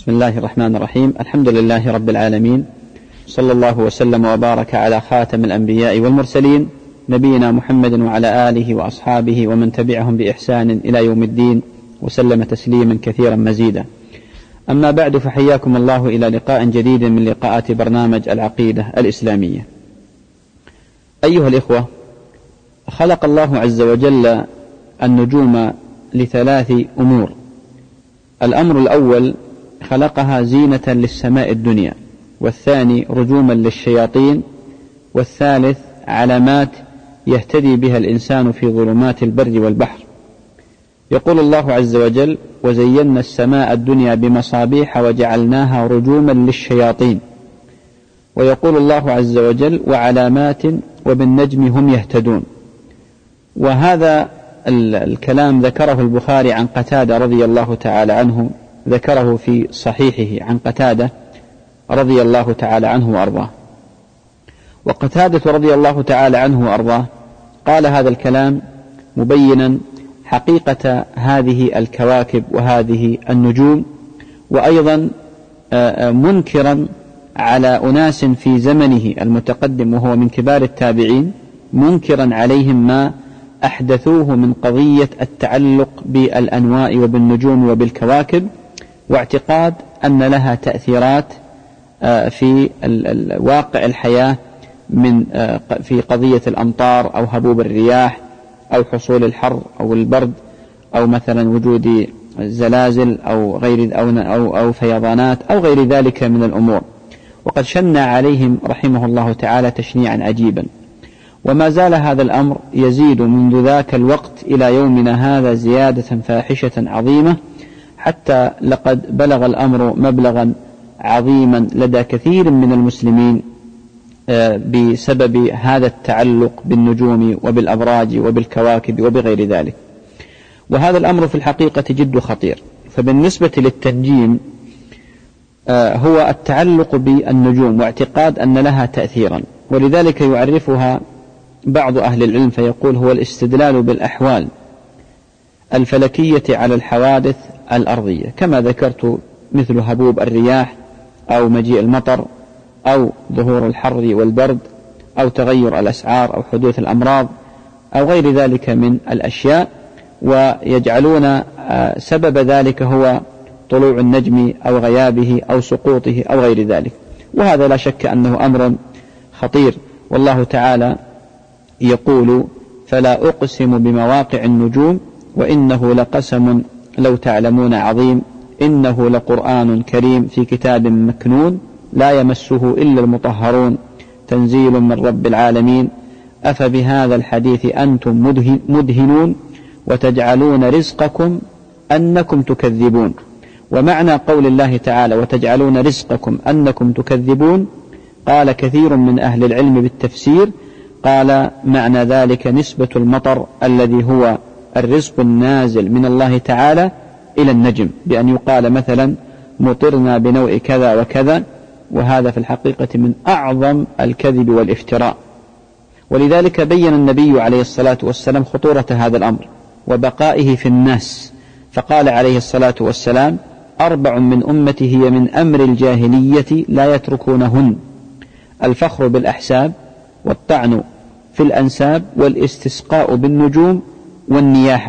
بسم الله الرحمن الرحيم. الحمد لله رب العالمين، صلى الله وسلم وبارك على خاتم الأنبياء والمرسلين نبينا محمد وعلى آله وأصحابه ومن تبعهم بإحسان إلى يوم الدين وسلم تسليما كثيرا مزيدا. أما بعد، فحياكم الله إلى لقاء جديد من لقاءات برنامج العقيدة الإسلامية. أيها الإخوة، خلق الله عز وجل النجوم لثلاث أمور. الأمر الأول خلقها زينة للسماء الدنيا، والثاني رجوما للشياطين، والثالث علامات يهتدي بها الإنسان في ظلمات البر والبحر. يقول الله عز وجل: وزينا السماء الدنيا بمصابيح وجعلناها رجوما للشياطين. ويقول الله عز وجل: وعلامات وبالنجم هم يهتدون. وهذا الكلام ذكره البخاري عن قتادة رضي الله تعالى عنه، ذكره في صحيحه عن قتادة رضي الله تعالى عنه وأرضاه. وقتادة رضي الله تعالى عنه وأرضاه قال هذا الكلام مبينا حقيقة هذه الكواكب وهذه النجوم، وأيضا منكرا على أناس في زمنه المتقدم وهو من كبار التابعين، منكرا عليهم ما أحدثوه من قضية التعلق بالأنواء وبالنجوم وبالكواكب، واعتقاد أن لها تأثيرات في واقع الحياة في قضية الأمطار أو هبوب الرياح أو حصول الحر أو البرد أو مثلا وجود زلازل أو غير أو فيضانات أو غير ذلك من الأمور. وقد شنع عليهم رحمه الله تعالى تشنيعا عجيبا، وما زال هذا الأمر يزيد منذ ذاك الوقت إلى يومنا هذا زيادة فاحشة عظيمة، حتى لقد بلغ الأمر مبلغا عظيما لدى كثير من المسلمين بسبب هذا التعلق بالنجوم وبالأبراج وبالكواكب وبغير ذلك. وهذا الأمر في الحقيقة جد خطير. فبالنسبة للتنجيم هو التعلق بالنجوم واعتقاد أن لها تأثيرا، ولذلك يعرفها بعض أهل العلم فيقول: هو الاستدلال بالأحوال الفلكية على الحوادث الأرضية، كما ذكرت مثل هبوب الرياح أو مجيء المطر أو ظهور الحر والبرد أو تغير الأسعار أو حدوث الأمراض أو غير ذلك من الأشياء، ويجعلون سبب ذلك هو طلوع النجم أو غيابه أو سقوطه أو غير ذلك. وهذا لا شك أنه أمر خطير. والله تعالى يقول: فلا أقسم بمواقع النجوم وإنه لقسم لو تعلمون عظيم إنه لقرآن كريم في كتاب مكنون لا يمسه إلا المطهرون تنزيل من رب العالمين أفبهذا الحديث أنتم مدهنون وتجعلون رزقكم أنكم تكذبون. ومعنى قول الله تعالى: وتجعلون رزقكم أنكم تكذبون، قال كثير من أهل العلم بالتفسير، قال معنى ذلك نسبة المطر الذي هو الرزق النازل من الله تعالى إلى النجم، بأن يقال مثلا: مطرنا بنوع كذا وكذا، وهذا في الحقيقة من أعظم الكذب والافتراء. ولذلك بين النبي عليه الصلاة والسلام خطورة هذا الأمر وبقائه في الناس، فقال عليه الصلاة والسلام: 4 من أمتي هي من أمر الجاهلية لا يتركونهن: الفخر بالأحساب، والطعن في الأنساب، والاستسقاء بالنجوم والنياحة.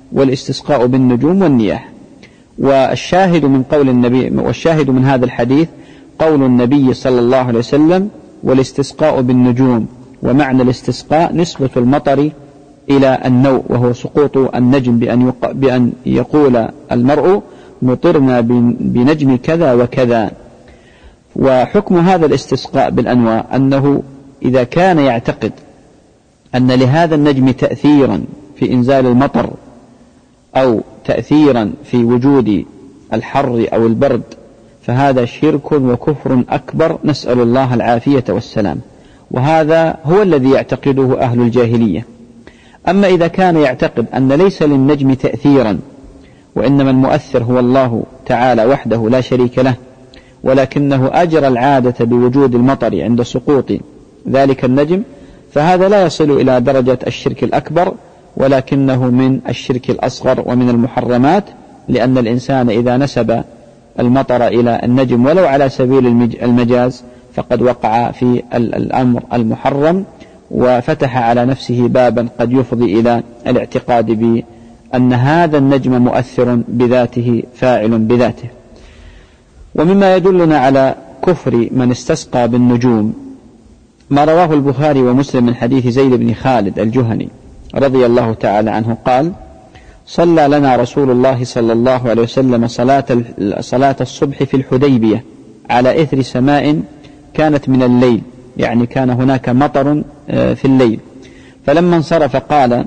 والشاهد من قول النبي، والشاهد من هذا الحديث قول النبي صلى الله عليه وسلم: والاستسقاء بالنجوم. ومعنى الاستسقاء نسبة المطر إلى النوء، وهو سقوط النجم، بأن يقول المرء: مطرنا بنجم كذا وكذا. وحكم هذا الاستسقاء بالأنواع أنه إذا كان يعتقد أن لهذا النجم تأثيرا في إنزال المطر أو تأثيرا في وجود الحر أو البرد، فهذا شرك وكفر أكبر، نسأل الله العافية والسلام. وهذا هو الذي يعتقده أهل الجاهلية. أما إذا كان يعتقد أن ليس للنجم تأثيرا، وإنما المؤثر هو الله تعالى وحده لا شريك له، ولكنه أجرى العادة بوجود المطر عند سقوط ذلك النجم، فهذا لا يصل إلى درجة الشرك الأكبر، ولكنه من الشرك الأصغر ومن المحرمات، لأن الإنسان إذا نسب المطر إلى النجم ولو على سبيل المجاز فقد وقع في الأمر المحرم، وفتح على نفسه بابا قد يفضي إلى الاعتقاد بأن هذا النجم مؤثر بذاته فاعل بذاته. ومما يدلنا على كفر من استسقى بالنجوم ما رواه البخاري ومسلم من حديث زيد بن خالد الجهني رضي الله تعالى عنه قال: صلى لنا رسول الله صلى الله عليه وسلم صلاة الصبح في الحديبية على إثر سماء كانت من الليل، يعني كان هناك مطر في الليل، فلما انصرف قال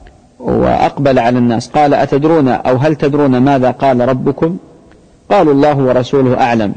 وأقبل على الناس قال: أتدرون أو هل تدرون ماذا قال ربكم؟ قالوا: الله ورسوله أعلم.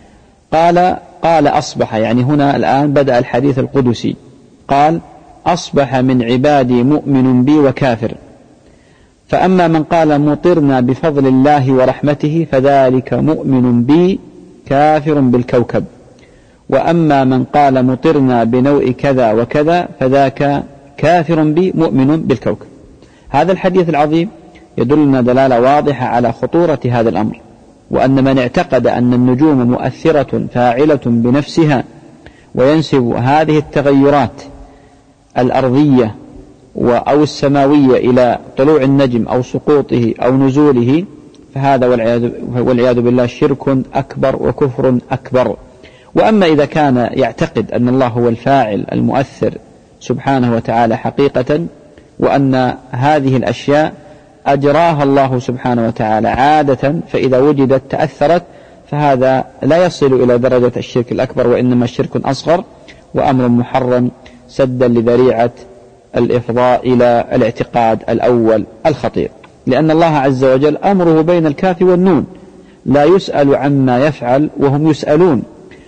قال أصبح، يعني هنا الآن بدأ الحديث القدسي، قال: أصبح من عبادي مؤمن بي وكافر، فأما من قال مطرنا بفضل الله ورحمته فذلك مؤمن بي كافر بالكوكب، وأما من قال مطرنا بنوء كذا وكذا فذاك كافر بي مؤمن بالكوكب. هذا الحديث العظيم يدلنا دلالة واضحة على خطورة هذا الأمر، وأن من اعتقد أن النجوم مؤثرة فاعلة بنفسها وينسب هذه التغيرات الأرضية أو السماوية إلى طلوع النجم أو سقوطه أو نزوله، فهذا والعياذ بالله شرك أكبر وكفر أكبر. وأما إذا كان يعتقد أن الله هو الفاعل المؤثر سبحانه وتعالى حقيقة، وأن هذه الأشياء أجراها الله سبحانه وتعالى عادة، فإذا وجدت تأثرت، فهذا لا يصل إلى درجة الشرك الأكبر، وإنما شرك أصغر وأمر محرم سدا لذريعة الإفضاء إلى الاعتقاد الأول الخطير، لأن الله عز وجل أمره بين الكاف والنون، لا يسأل عما يفعل وهم يسألون.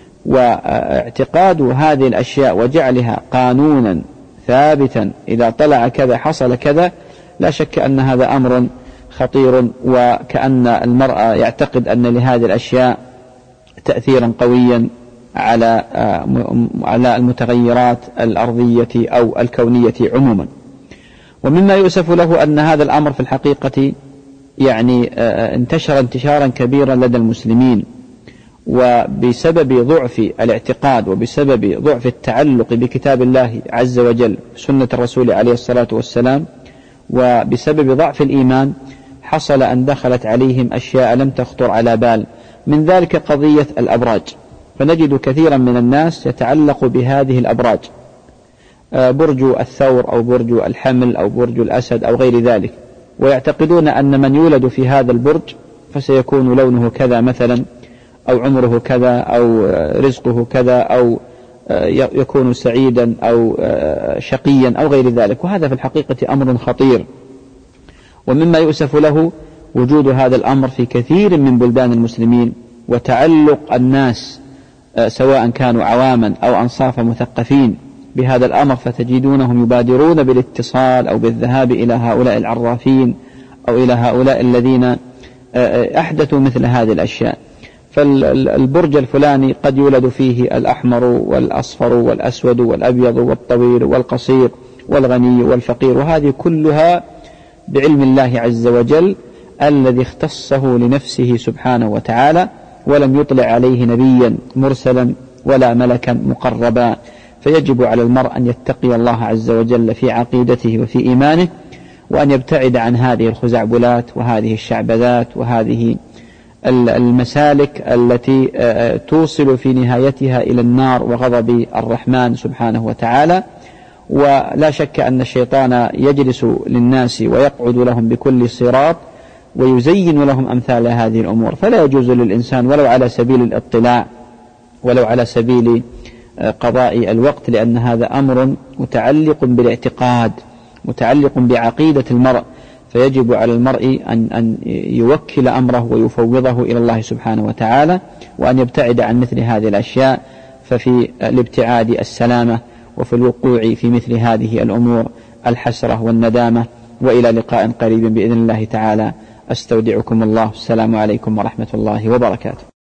واعتقاد هذه الأشياء وجعلها قانونا ثابتا إذا طلع كذا حصل كذا، لا شك أن هذا أمر خطير، وكأن المرء يعتقد أن لهذه الأشياء تأثيرا قويا على المتغيرات الأرضية أو الكونية عموما. ومما يؤسف له أن هذا الأمر في الحقيقة يعني انتشر انتشارا كبيرا لدى المسلمين، وبسبب ضعف الاعتقاد وبسبب ضعف التعلق بكتاب الله عز وجل سنة الرسول عليه الصلاة والسلام، وبسبب ضعف الإيمان حصل أن دخلت عليهم أشياء لم تخطر على بال، من ذلك قضية الأبراج. فنجد كثيرا من الناس يتعلق بهذه الأبراج، برج الثور أو برج الحمل أو برج الأسد أو غير ذلك، ويعتقدون أن من يولد في هذا البرج فسيكون لونه كذا مثلا، أو عمره كذا، أو رزقه كذا، أو يكون سعيدا أو شقيا أو غير ذلك. وهذا في الحقيقة أمر خطير، ومما يؤسف له وجود هذا الأمر في كثير من بلدان المسلمين، وتعلق الناس سواء كانوا عواما أو أنصاف مثقفين بهذا الأمر، فتجدونهم يبادرون بالاتصال أو بالذهاب إلى هؤلاء العرافين أو إلى هؤلاء الذين أحدثوا مثل هذه الأشياء. فالبرج الفلاني قد يولد فيه الأحمر والأصفر والأسود والأبيض والطويل والقصير والغني والفقير، وهذه كلها بعلم الله عز وجل الذي اختصه لنفسه سبحانه وتعالى، ولم يطلع عليه نبيا مرسلا ولا ملكا مقربا. فيجب على المرء أن يتقي الله عز وجل في عقيدته وفي إيمانه، وأن يبتعد عن هذه الخزعبلات وهذه الشعبذات وهذه المسالك التي توصل في نهايتها إلى النار وغضب الرحمن سبحانه وتعالى. ولا شك أن الشيطان يجلس للناس ويقعد لهم بكل صراط ويزين لهم أمثال هذه الأمور، فلا يجوز للإنسان ولو على سبيل الاطلاع ولو على سبيل قضاء الوقت، لأن هذا أمر متعلق بالاعتقاد، متعلق بعقيدة المرء، فيجب على المرء أن يوكل أمره ويفوضه إلى الله سبحانه وتعالى، وأن يبتعد عن مثل هذه الأشياء، ففي الابتعاد السلامة، وفي الوقوع في مثل هذه الأمور الحسرة والندامة. وإلى لقاء قريب بإذن الله تعالى، أستودعكم الله. السلام عليكم ورحمة الله وبركاته.